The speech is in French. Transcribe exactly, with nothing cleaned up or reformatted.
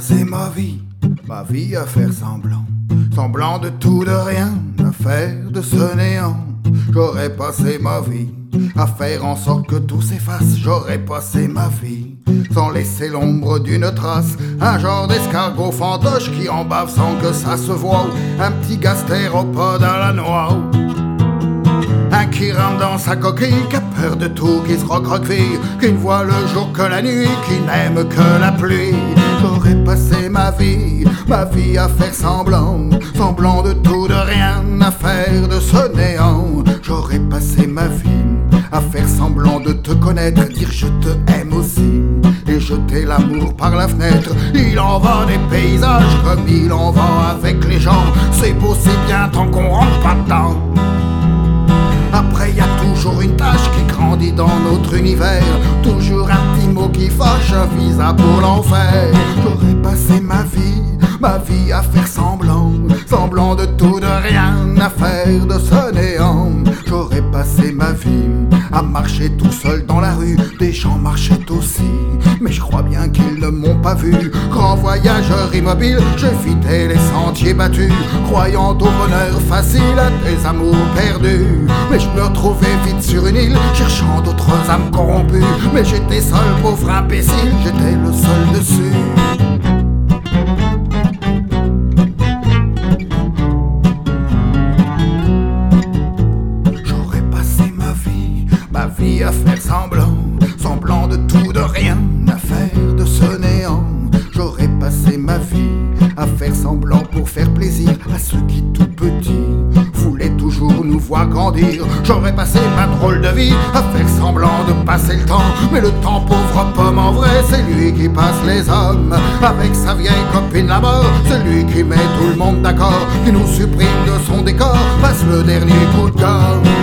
passé ma vie, ma vie à faire semblant, semblant de tout, de rien, à faire de ce néant. J'aurais passé ma vie à faire en sorte que tout s'efface. J'aurais passé ma vie sans laisser l'ombre d'une trace. Un genre d'escargot fantoche qui en bave sans que ça se voie. Un petit gastéropode à la noix. Un qui rentre dans sa coquille, qui a peur de tout, qui se recroqueville, qui ne voit le jour que la nuit, qui n'aime que la pluie. J'aurais passé ma vie, ma vie à faire semblant, semblant de tout, de rien, à faire de ce néant. J'aurais passé ma vie à faire semblant de te connaître, dire je te aime aussi, et jeter l'amour par la fenêtre. Il en va des paysages comme il en va avec les gens. C'est beau, c'est bien tant qu'on rentre pas dedans. Après y a toujours une tâche qui grandit dans notre univers, toujours un petit mot qui fâche, un visa pour l'enfer. J'aurais passé ma vie, ma vie à faire semblant, semblant de tout, de rien, à faire de ce néant. J'aurais passé ma vie à marcher tout seul dans la rue, des gens marchaient aussi, mais je crois bien qu'ils ne m'ont pas vu. Grand voyageur immobile, j'évitais les sentiers battus, croyant au bonheur facile à des amours perdus. Mais je me retrouvais vite sur une île, cherchant d'autres âmes corrompues. Mais j'étais seul, pauvre imbécile, j'étais le seul dessus. J'aurais passé ma vie, ma vie à faire semblant, semblant de tout, de rien, à faire de ce néant. J'aurais passé ma vie à faire semblant pour faire plaisir à ceux qui tout petits voulaient toujours nous voir grandir. J'aurais passé ma drôle de vie à faire semblant de passer le temps, mais le temps, pauvre pomme, en vrai c'est lui qui passe les hommes. Avec sa vieille copine la mort, celui qui met tout le monde d'accord, qui nous supprime de son décor, passe le dernier coup de corps.